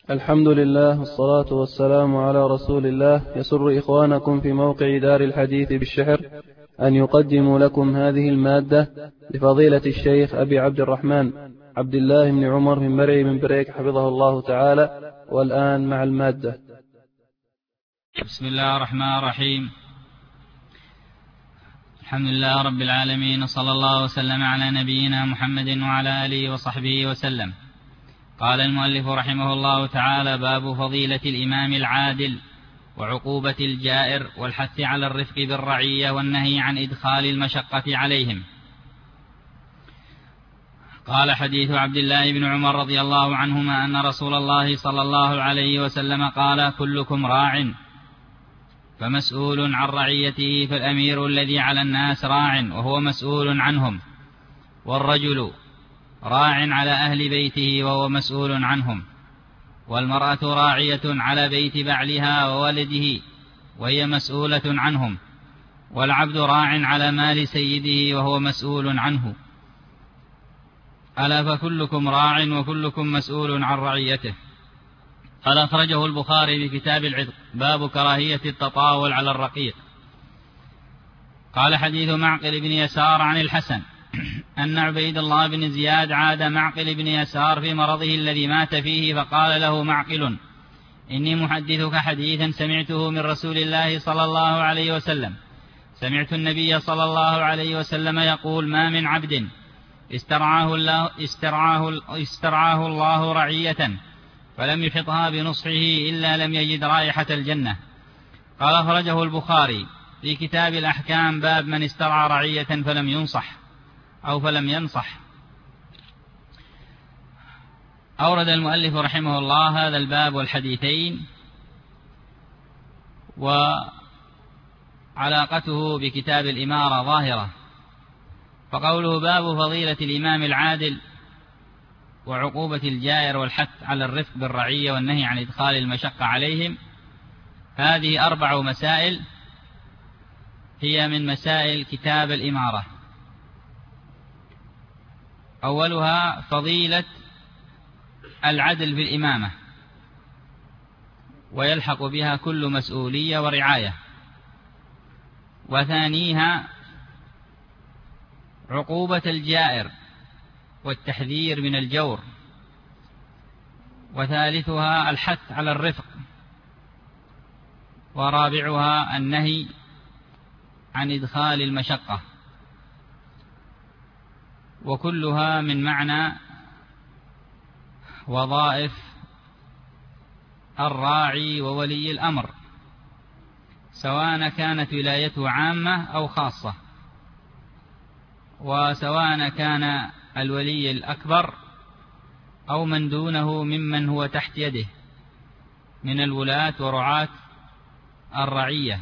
الحمد لله والصلاة والسلام على رسول الله. يسر إخوانكم في موقع دار الحديث بالشحر أن يقدموا لكم هذه المادة لفضيلة الشيخ أبي عبد الرحمن عبد الله بن عمر من مرعي من بريك حفظه الله تعالى. والآن مع المادة. بسم الله الرحمن الرحيم. الحمد لله رب العالمين، وصلى الله وسلم على نبينا محمد وعلى آله وصحبه وسلم. قال المؤلف رحمه الله تعالى: باب فضيلة الإمام العادل وعقوبة الجائر والحث على الرفق بالرعية والنهي عن إدخال المشقة عليهم. قال: حديث عبد الله بن عمر رضي الله عنهما أن رسول الله صلى الله عليه وسلم قال: كلكم راع فمسؤول عن رعيته، فالأمير الذي على الناس راع وهو مسؤول عنهم، والرجل راع على أهل بيته وهو مسؤول عنهم، والمرأة راعية على بيت بعلها وولده وهي مسؤولة عنهم، والعبد راع على مال سيده وهو مسؤول عنه. ألا فكلكم راع وكلكم مسؤول عن رعيته. قال: أخرجه البخاري بكتاب العتق، باب كراهية التطاول على الرقيق. قال: حديث معقل بن يسار عن الحسن أن عبيد الله بن زياد عاد معقل بن يسار في مرضه الذي مات فيه، فقال له معقل: إني محدثك حديثا سمعته من رسول الله صلى الله عليه وسلم. سمعت النبي صلى الله عليه وسلم يقول: ما من عبد استرعاه الله رعية فلم يحطها بنصحه إلا لم يجد رائحة الجنة. قال: أخرجه البخاري في كتاب الأحكام، باب من استرعى رعية فلم ينصح أو فلم ينصح. أورد المؤلف رحمه الله هذا الباب والحديثين وعلاقته بكتاب الإمارة ظاهرة. فقوله: باب فضيلة الإمام العادل وعقوبة الجائر والحث على الرفق بالرعية والنهي عن إدخال المشقة عليهم، هذه 4 مسائل هي من مسائل كتاب الإمارة. أولها فضيلة العدل في الإمامة، ويلحق بها كل مسؤولية ورعاية. وثانيها عقوبة الجائر والتحذير من الجور. وثالثها الحث على الرفق. ورابعها النهي عن إدخال المشقة. وكلها من معنى وظائف الراعي وولي الأمر، سواء كانت ولايته عامة أو خاصة، وسواء كان الولي الأكبر أو من دونه ممن هو تحت يده من الولاة ورعاة الرعية.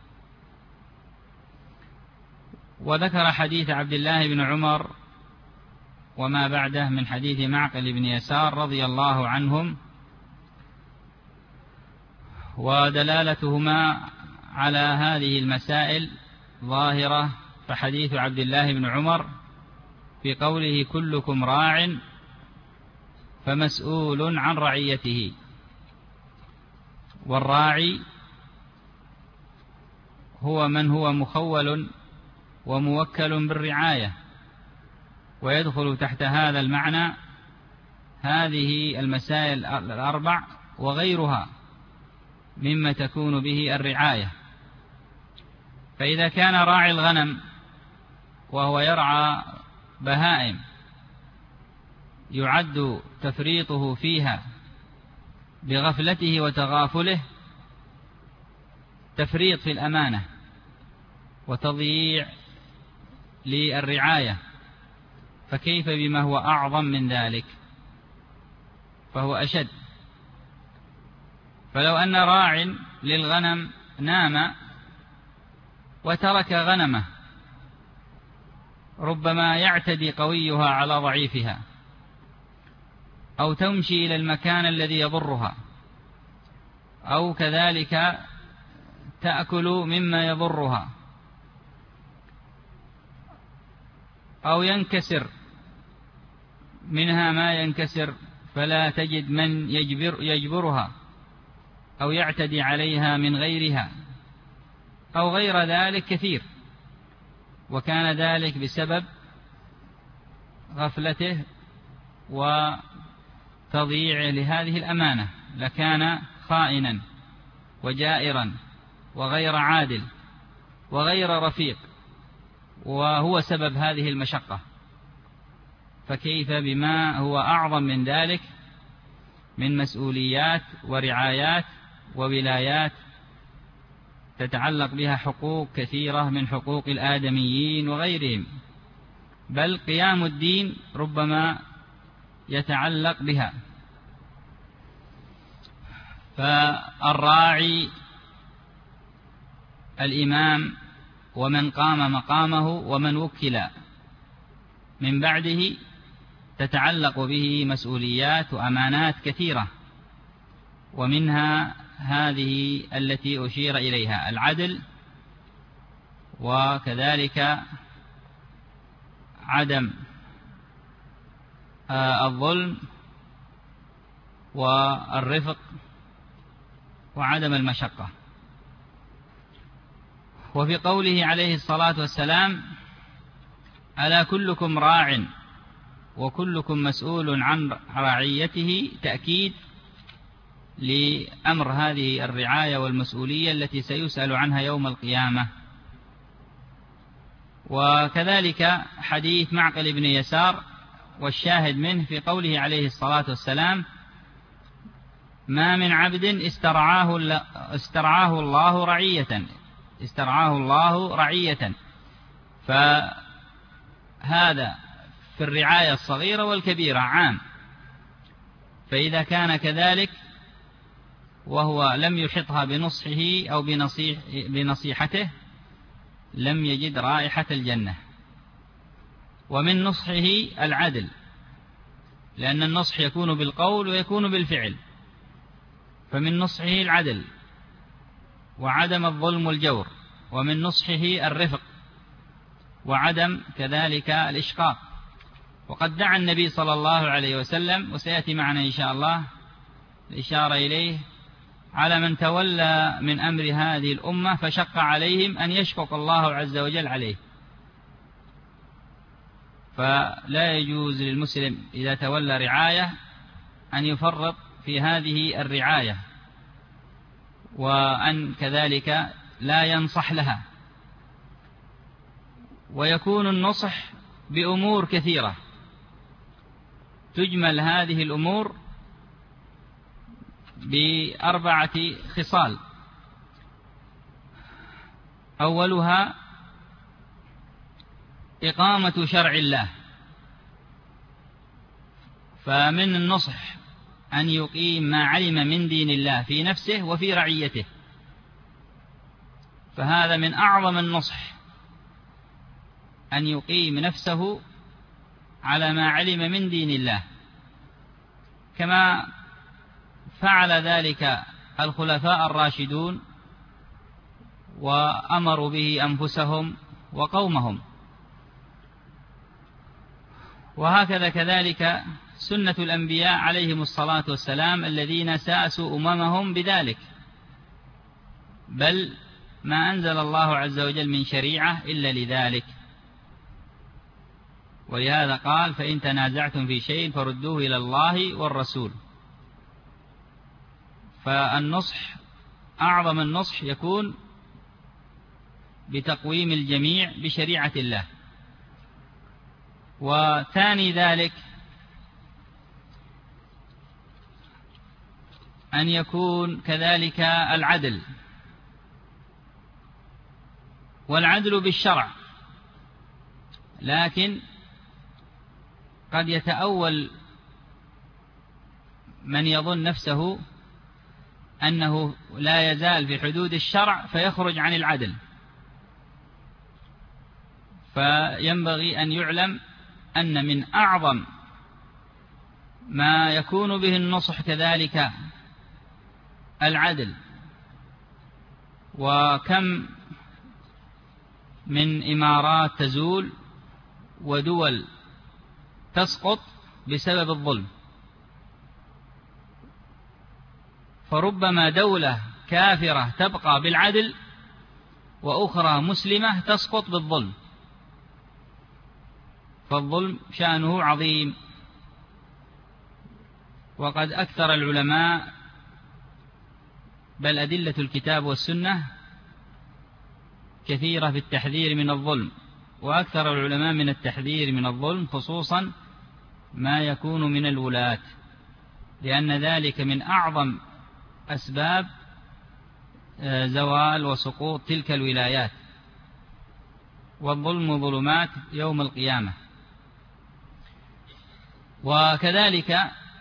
وذكر حديث عبد الله بن عمر وما بعده من حديث معقل بن يسار رضي الله عنهم، ودلالتهما على هذه المسائل ظاهرة. فحديث عبد الله بن عمر في قوله: كلكم راع فمسؤول عن رعيته، والراعي هو من هو مخول وموكل بالرعاية، ويدخل تحت هذا المعنى هذه المسائل 4 وغيرها مما تكون به الرعاية. فإذا كان راعي الغنم وهو يرعى بهائم يعد تفريطه فيها بغفلته وتغافله تفريط في الأمانة وتضييع للرعاية، فكيف بما هو أعظم من ذلك؟ فهو أشد. فلو أن راع للغنم نام وترك غنمه، ربما يعتدي قويها على ضعيفها، أو تمشي إلى المكان الذي يضرها، أو كذلك تأكل مما يضرها، أو ينكسر منها ما ينكسر فلا تجد من يجبرها أو يعتدي عليها من غيرها أو غير ذلك كثير، وكان ذلك بسبب غفلته وتضييعه لهذه الأمانة، لكان خائنا وجائرا وغير عادل وغير رفيق، وهو سبب هذه المشقة. فكيف بما هو أعظم من ذلك من مسؤوليات ورعايات وولايات تتعلق بها حقوق كثيرة من حقوق الآدميين وغيرهم، بل قيام الدين ربما يتعلق بها. فالراعي الإمام ومن قام مقامه ومن وكل من بعده تتعلق به مسؤوليات وأمانات كثيرة، ومنها هذه التي أشير إليها: العدل، وكذلك عدم الظلم، والرفق، وعدم المشقة. وفي قوله عليه الصلاة والسلام: ألا كلكم راع وكلكم مسؤول عن رعيته، تأكيد لأمر هذه الرعاية والمسؤولية التي سيسأل عنها يوم القيامة. وكذلك حديث معقل بن يسار، والشاهد منه في قوله عليه الصلاة والسلام: ما من عبد استرعاه الله رعية. فهذا في الرعاية الصغيرة والكبيرة عام، فإذا كان كذلك وهو لم يحطها بنصحه أو بنصيحته لم يجد رائحة الجنة. ومن نصحه العدل، لأن النصح يكون بالقول ويكون بالفعل، فمن نصحه العدل وعدم الظلم والجور، ومن نصحه الرفق وعدم كذلك الإشقاق. وقد دعا النبي صلى الله عليه وسلم، وسيأتي معنا إن شاء الله الإشارة إليه، على من تولى من أمر هذه الأمة فشق عليهم أن يشفق الله عز وجل عليه. فلا يجوز للمسلم إذا تولى رعاية أن يفرط في هذه الرعاية، وأن كذلك لا ينصح لها. ويكون النصح بأمور كثيرة، تجمل هذه الأمور ب4 خصال: أولها إقامة شرع الله، فمن النصح أن يقيم ما علم من دين الله في نفسه وفي رعيته، فهذا من أعظم النصح، أن يقيم نفسه على ما علم من دين الله، كما فعل ذلك الخلفاء الراشدون وأمروا به أنفسهم وقومهم. وهكذا كذلك سنة الأنبياء عليهم الصلاة والسلام الذين ساسوا أممهم بذلك، بل ما أنزل الله عز وجل من شريعة إلا لذلك. ولهذا قال: فإن تنازعتم في شيء فردوه إلى الله والرسول. فالنصح أعظم النصح يكون بتقويم الجميع بشريعة الله. وثاني ذلك أن يكون كذلك العدل، والعدل بالشرع، لكن قد يتأول من يظن نفسه أنه لا يزال في حدود الشرع فيخرج عن العدل. فينبغي أن يعلم أن من أعظم ما يكون به النصح كذلك العدل. وكم من إمارات تزول ودول تسقط بسبب الظلم، فربما دولة كافرة تبقى بالعدل وأخرى مسلمة تسقط بالظلم، فالظلم شأنه عظيم. وقد أكثر العلماء، بل أدلة الكتاب والسنة كثيرة في التحذير من الظلم، وأكثر العلماء من التحذير من الظلم خصوصا ما يكون من الولاة، لأن ذلك من أعظم أسباب زوال وسقوط تلك الولايات، والظلم ظلمات يوم القيامة. وكذلك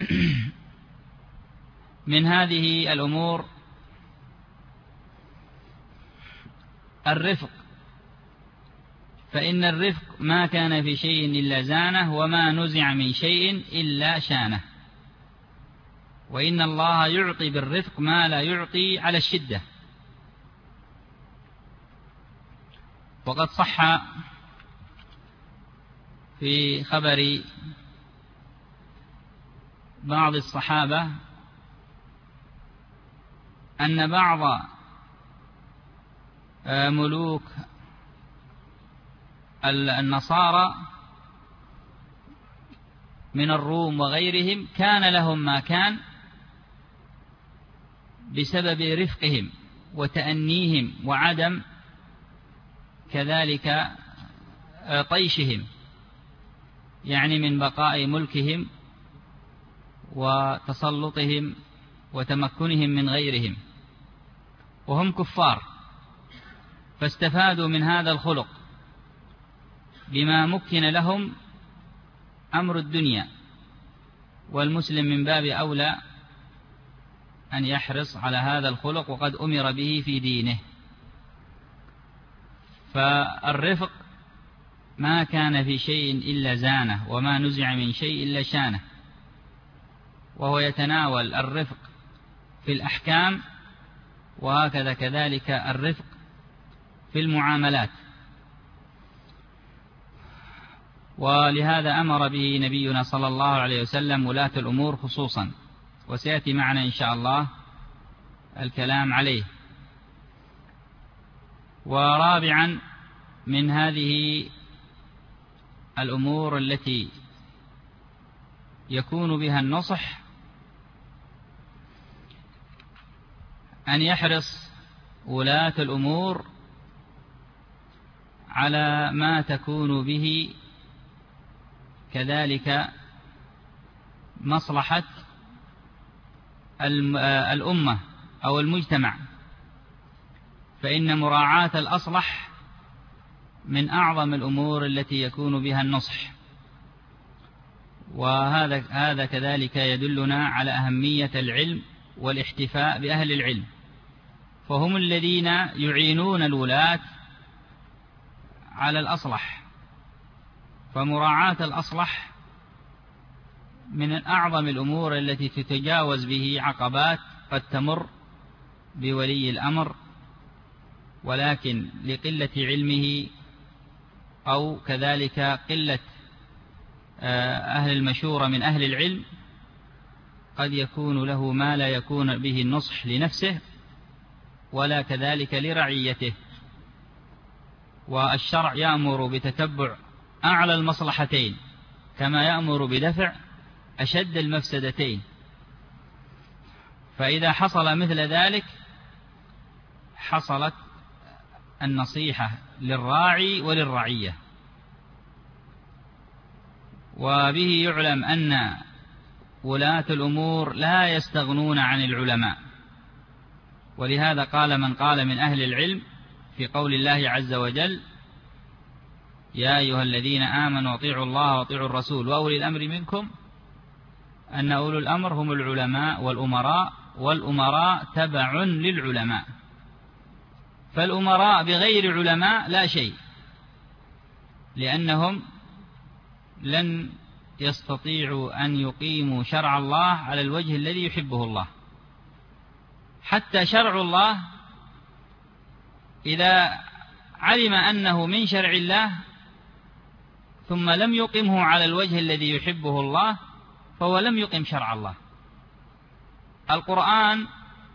من هذه الأمور الرفق، فإن الرفق ما كان في شيء إلا زانه، وما نزع من شيء إلا شانه، وإن الله يعطي بالرفق ما لا يعطي على الشدة. وقد صح في خبر بعض الصحابة أن بعض ملوك النصارى من الروم وغيرهم كان لهم ما كان بسبب رفقهم وتأنيهم وعدم كذلك طيشهم، يعني من بقاء ملكهم وتسلطهم وتمكنهم من غيرهم، وهم كفار، فاستفادوا من هذا الخلق بما مكن لهم أمر الدنيا، والمسلم من باب أولى أن يحرص على هذا الخلق وقد أمر به في دينه. فالرفق ما كان في شيء إلا زانه، وما نزع من شيء إلا شانه، وهو يتناول الرفق في الأحكام، وهكذا كذلك الرفق في المعاملات. ولهذا أمر به نبينا صلى الله عليه وسلم ولاة الأمور خصوصا، وسيأتي معنا إن شاء الله الكلام عليه. ورابعا من هذه الأمور التي يكون بها النصح أن يحرص ولاة الأمور على ما تكون به كذلك مصلحة الأمة أو المجتمع، فإن مراعاة الأصلح من أعظم الأمور التي يكون بها النصح. وهذا كذلك يدلنا على أهمية العلم والاحتفاء بأهل العلم، فهم الذين يعينون الولاة على الأصلح، فمراعاة الأصلح من أعظم الأمور التي تتجاوز به عقبات قد تمر بولي الأمر، ولكن لقلة علمه أو كذلك قلة أهل المشورة من أهل العلم قد يكون له ما لا يكون به النصح لنفسه ولا كذلك لرعيته. والشرع يأمر بتتبع أعلى المصلحتين كما يأمر بدفع أشد المفسدتين، فإذا حصل مثل ذلك حصلت النصيحة للراعي وللرعية. وبه يعلم أن ولاة الأمور لا يستغنون عن العلماء، ولهذا قال من قال من أهل العلم في قول الله عز وجل: يا أيها الذين آمنوا اطيعوا الله واطيعوا الرسول وأولي الأمر منكم، أن أولو الأمر هم العلماء والأمراء، والأمراء تبع للعلماء، فالأمراء بغير علماء لا شيء، لأنهم لن يستطيعوا أن يقيموا شرع الله على الوجه الذي يحبه الله. حتى شرع الله إذا علم أنه من شرع الله ثم لم يقمه على الوجه الذي يحبه الله فهو لم يقم شرع الله. القرآن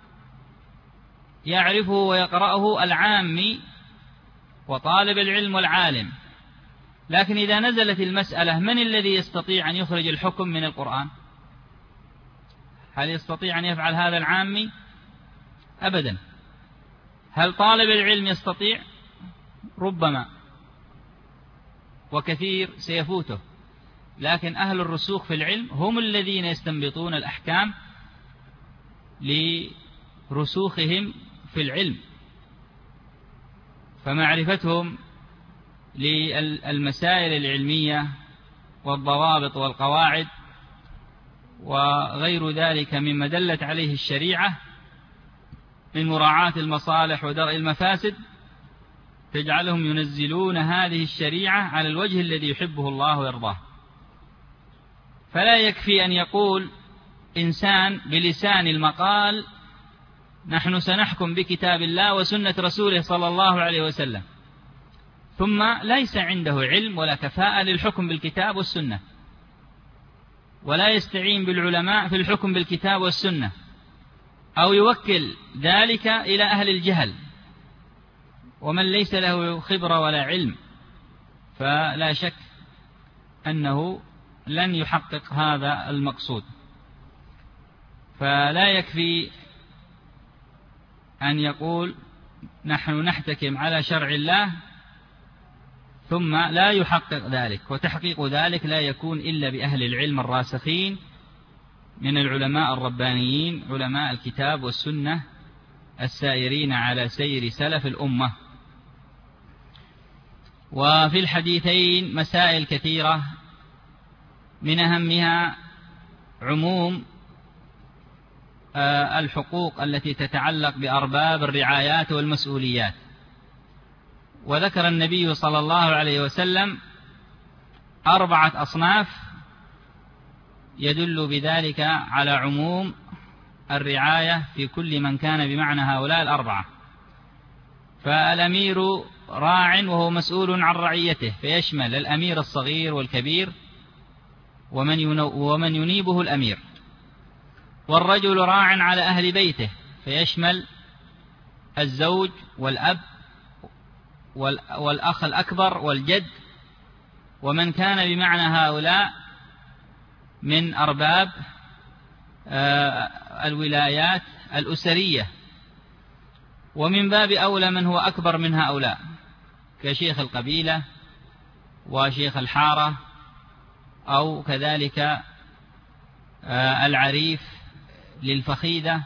يعرفه ويقرأه العامي وطالب العلم والعالم، لكن إذا نزلت المسألة من الذي يستطيع أن يخرج الحكم من القرآن؟ هل يستطيع أن يفعل هذا العامي؟ أبدا. هل طالب العلم يستطيع؟ ربما، وكثير سيفوته، لكن أهل الرسوخ في العلم هم الذين يستنبطون الأحكام لرسوخهم في العلم، فمعرفتهم للمسائل العلمية والضوابط والقواعد وغير ذلك مما دلت عليه الشريعة من مراعاة المصالح ودرء المفاسد تجعلهم ينزلون هذه الشريعة على الوجه الذي يحبه الله ويرضاه. فلا يكفي أن يقول إنسان بلسان المقال نحن سنحكم بكتاب الله وسنة رسوله صلى الله عليه وسلم، ثم ليس عنده علم ولا كفاءة للحكم بالكتاب والسنة، ولا يستعين بالعلماء في الحكم بالكتاب والسنة، أو يوكل ذلك إلى أهل الجهل ومن ليس له خبرة ولا علم، فلا شك أنه لن يحقق هذا المقصود. فلا يكفي أن يقول نحن نحتكم على شرع الله ثم لا يحقق ذلك، وتحقيق ذلك لا يكون إلا بأهل العلم الراسخين من العلماء الربانيين علماء الكتاب والسنة السائرين على سير سلف الأمة. وفي الحديثين مسائل كثيرة، من أهمها عموم الحقوق التي تتعلق بأرباب الرعايات والمسؤوليات. وذكر النبي صلى الله عليه وسلم 4 أصناف يدل بذلك على عموم الرعاية في كل من كان بمعنى هؤلاء 4. فالأمير راع وهو مسؤول عن رعيته، فيشمل الأمير الصغير والكبير ومن ينيبه الأمير. والرجل راع على أهل بيته، فيشمل الزوج والأب والأخ الأكبر والجد ومن كان بمعنى هؤلاء من أرباب الولايات الأسرية. ومن باب أولى من هو أكبر من هؤلاء كشيخ القبيلة وشيخ الحارة، أو كذلك العريف للفخيدة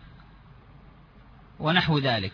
ونحو ذلك.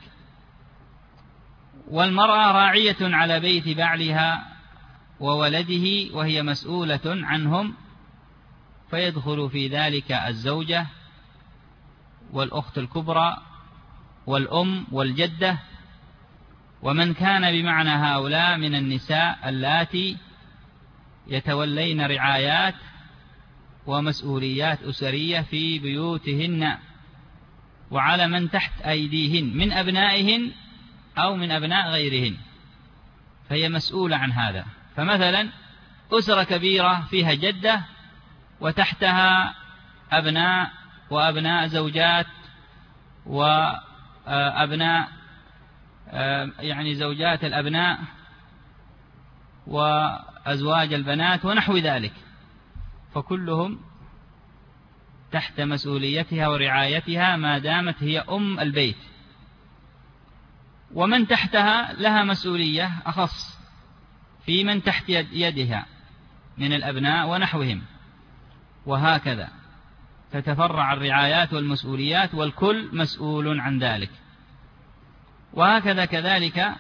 والمرأة راعية على بيت بعلها وولده وهي مسؤولة عنهم، فيدخل في ذلك الزوجة والأخت الكبرى والأم والجدة ومن كان بمعنى هؤلاء من النساء اللاتي يتولين رعايات ومسؤوليات أسرية في بيوتهن وعلى من تحت أيديهن من أبنائهن أو من أبناء غيرهن، فهي مسؤولة عن هذا. فمثلا أسرة كبيرة فيها جدة وتحتها أبناء وأبناء زوجات وأبناء يعني زوجات الأبناء وأزواج البنات ونحو ذلك، فكلهم تحت مسؤوليتها ورعايتها ما دامت هي أم البيت. ومن تحتها لها مسؤولية أخص في من تحت يدها من الأبناء ونحوهم، وهكذا تتفرع الرعايات والمسؤوليات والكل مسؤول عن ذلك. وهكذا كذلك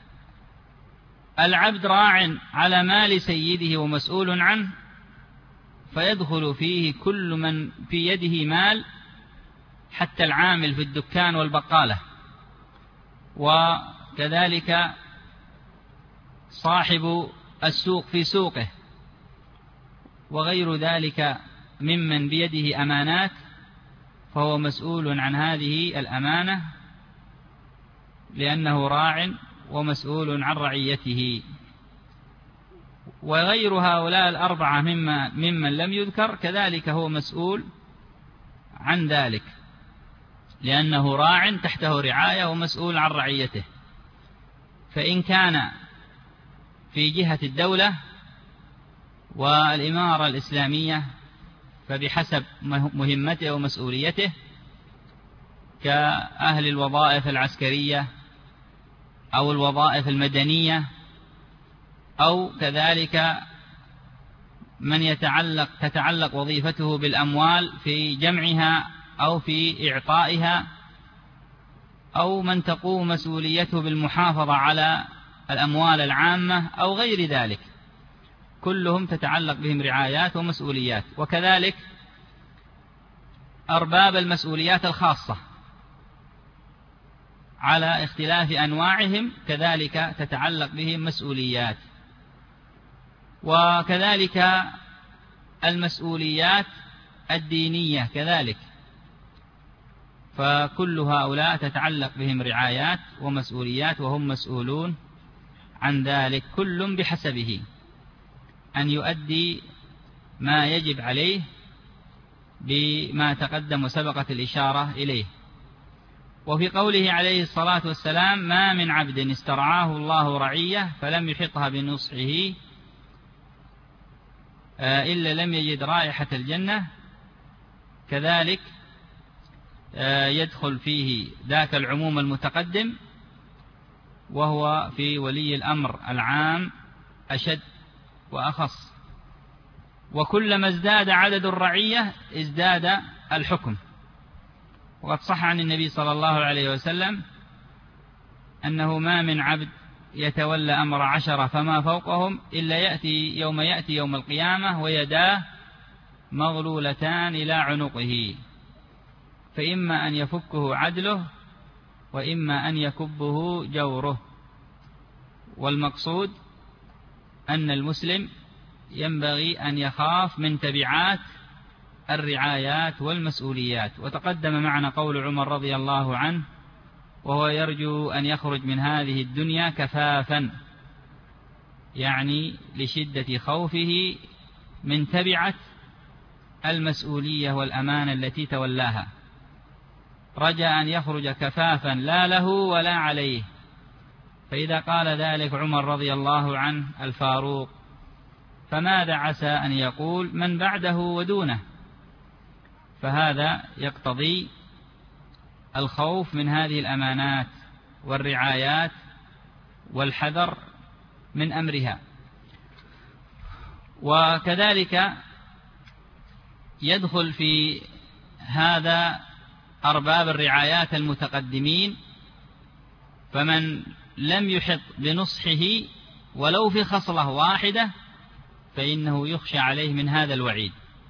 العبد راع على مال سيده ومسؤول عنه، فيدخل فيه كل من في يده مال حتى العامل في الدكان والبقالة، وكذلك صاحب السوق في سوقه وغير ذلك ممن بيده أمانات، فهو مسؤول عن هذه الأمانة لأنه راع ومسؤول عن رعيته. وغير هؤلاء 4 ممن لم يذكر كذلك هو مسؤول عن ذلك. لأنه راع تحته رعاية ومسؤول عن رعيته. فإن كان في جهة الدولة والإمارة الإسلامية فبحسب مهمته ومسؤوليته، كأهل الوظائف العسكرية أو الوظائف المدنية، أو كذلك من تتعلق وظيفته بالأموال في جمعها أو في إعطائها، أو من تقوم مسؤوليته بالمحافظة على الأموال العامة أو غير ذلك، كلهم تتعلق بهم رعايات ومسؤوليات. وكذلك أرباب المسؤوليات الخاصة على اختلاف أنواعهم كذلك تتعلق بهم مسؤوليات. وكذلك المسؤوليات الدينية كذلك، فكل هؤلاء تتعلق بهم رعايات ومسؤوليات، وهم مسؤولون عن ذلك كل بحسبه أن يؤدي ما يجب عليه بما تقدم وسبقت الإشارة إليه. وفي قوله عليه الصلاة والسلام: ما من عبد استرعاه الله رعية فلم يحطها بنصحه إلا لم يجد رائحة الجنة، كذلك يدخل فيه ذاك العموم المتقدم، وهو في ولي الأمر العام أشد وأخص. وكلما ازداد عدد الرعية ازداد الحكم. وقد صح عن النبي صلى الله عليه وسلم أنه ما من عبد يتولى أمر 10 فما فوقهم إلا يأتي يوم القيامة ويداه مغلولتان إلى عنقه، فإما أن يفكه عدله وإما أن يكبه جوره. والمقصود أن المسلم ينبغي أن يخاف من تبعات الرعايات والمسؤوليات. وتقدم معنا قول عمر رضي الله عنه وهو يرجو أن يخرج من هذه الدنيا كفافا، يعني لشدة خوفه من تبعة المسؤولية والأمانة التي تولاها، رجى أن يخرج كفافا لا له ولا عليه. فإذا قال ذلك عمر رضي الله عنه الفاروق، فماذا عسى أن يقول من بعده ودونه؟ فهذا يقتضي الخوف من هذه الأمانات والرعايات والحذر من أمرها. وكذلك يدخل في هذا أرباب الرعايات المتقدمين، فمن لم يحط بنصحه ولو في خصلة واحدة فإنه يخشى عليه من هذا الوعيد.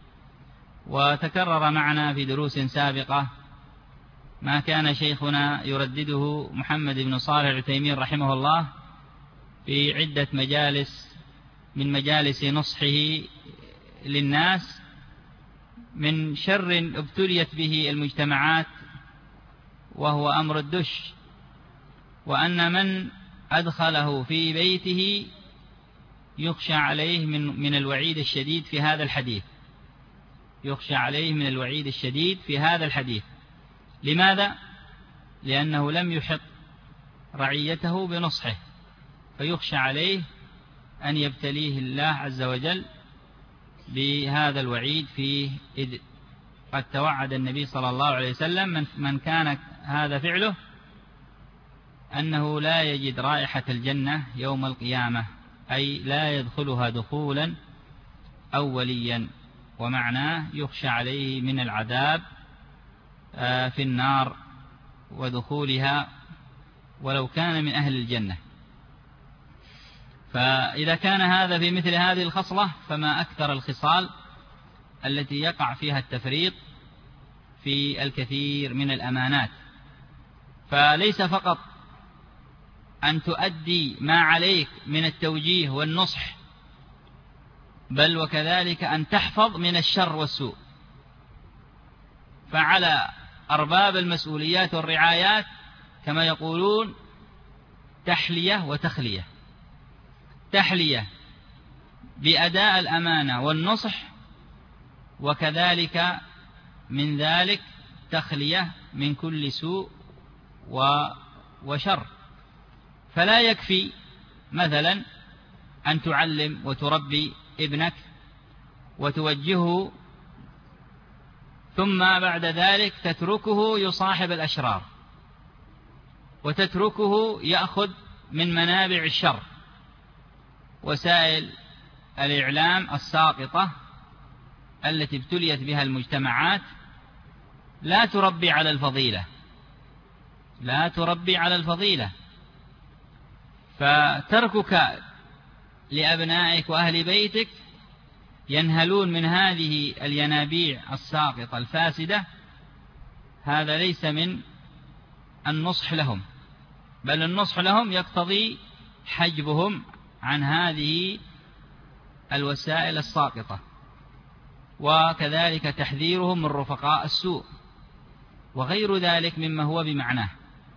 وتكرر معنا في دروس سابقة ما كان شيخنا يردده محمد بن صالح العثيمين رحمه الله في عدة مجالس من مجالس نصحه للناس من شر ابتليت به المجتمعات، وهو أمر الدش، وأن من أدخله في بيته يخشى عليه من الوعيد الشديد في هذا الحديث، يخشى عليه من الوعيد الشديد في هذا الحديث. لماذا؟ لأنه لم يحط رعيته بنصحه، فيخشى عليه أن يبتليه الله عز وجل بهذا الوعيد فيه، إذ قد توعد النبي صلى الله عليه وسلم من كان هذا فعله أنه لا يجد رائحة الجنة يوم القيامة، أي لا يدخلها دخولا أوليا، ومعناه يخشى عليه من العذاب في النار ودخولها ولو كان من أهل الجنة. فإذا كان هذا في مثل هذه الخصلة فما أكثر الخصال التي يقع فيها التفريط في الكثير من الأمانات. فليس فقط أن تؤدي ما عليك من التوجيه والنصح، بل وكذلك أن تحفظ من الشر والسوء. فعلى أرباب المسؤوليات والرعايات كما يقولون تحلية وتخلية. تحلية بأداء الأمانة والنصح، وكذلك من ذلك التخلية من كل سوء وشر. فلا يكفي مثلا أن تعلم وتربي ابنك وتوجهه ثم بعد ذلك تتركه يصاحب الأشرار وتتركه يأخذ من منابع الشر. وسائل الإعلام الساقطة التي ابتليت بها المجتمعات لا تربي على الفضيلة، لا تربي على الفضيلة. فتركك لأبنائك وأهل بيتك ينهلون من هذه الينابيع الساقطة الفاسدة، هذا ليس من النصح لهم، بل النصح لهم يقتضي حجبهم عن هذه الوسائل الساقطة، وكذلك تحذيرهم من رفقاء السوء وغير ذلك مما هو بمعناه.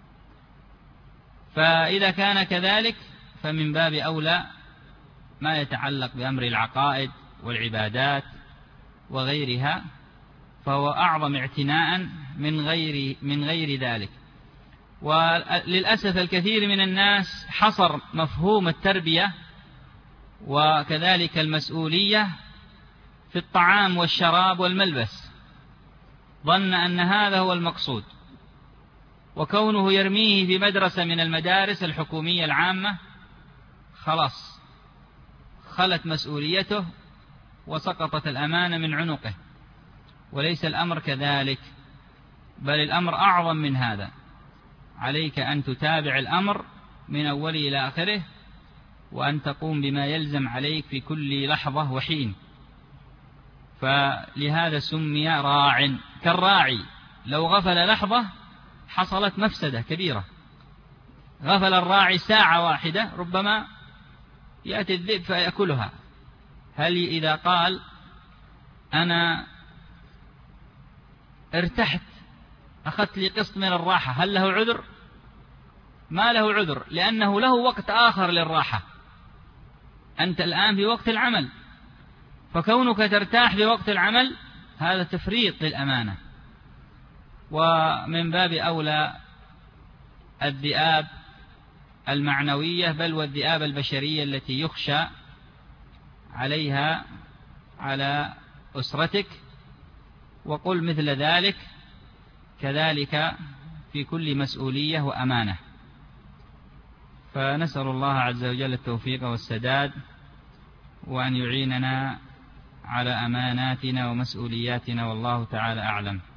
فإذا كان كذلك فمن باب أولى ما يتعلق بأمر العقائد والعبادات وغيرها، فهو أعظم اعتناء من غير ذلك. وللأسف الكثير من الناس حصر مفهوم التربية وكذلك المسؤولية في الطعام والشراب والملبس، ظن أن هذا هو المقصود، وكونه يرميه في مدرسة من المدارس الحكومية العامة خلاص خلت مسؤوليته وسقطت الأمانة من عنقه. وليس الأمر كذلك، بل الأمر أعظم من هذا. عليك أن تتابع الأمر من أوله إلى آخره، وأن تقوم بما يلزم عليك في كل لحظة وحين. فلهذا سمي راع، كالراعي لو غفل لحظة حصلت مفسدة كبيرة. غفل الراعي ساعة واحدة ربما يأتي الذئب فيأكلها. هل إذا قال أنا ارتحت أخذت لي قسط من الراحة هل له عذر؟ ما له عذر، لأنه له وقت آخر للراحة. أنت الآن في وقت العمل، فكونك ترتاح في وقت العمل هذا تفريط للأمانة. ومن باب أولى الذئاب المعنوية، بل والذئاب البشرية التي يخشى عليها على أسرتك. وقل مثل ذلك كذلك في كل مسؤولية وأمانة. فنسأل الله عز وجل التوفيق والسداد، وأن يعيننا على أماناتنا ومسؤولياتنا، والله تعالى أعلم.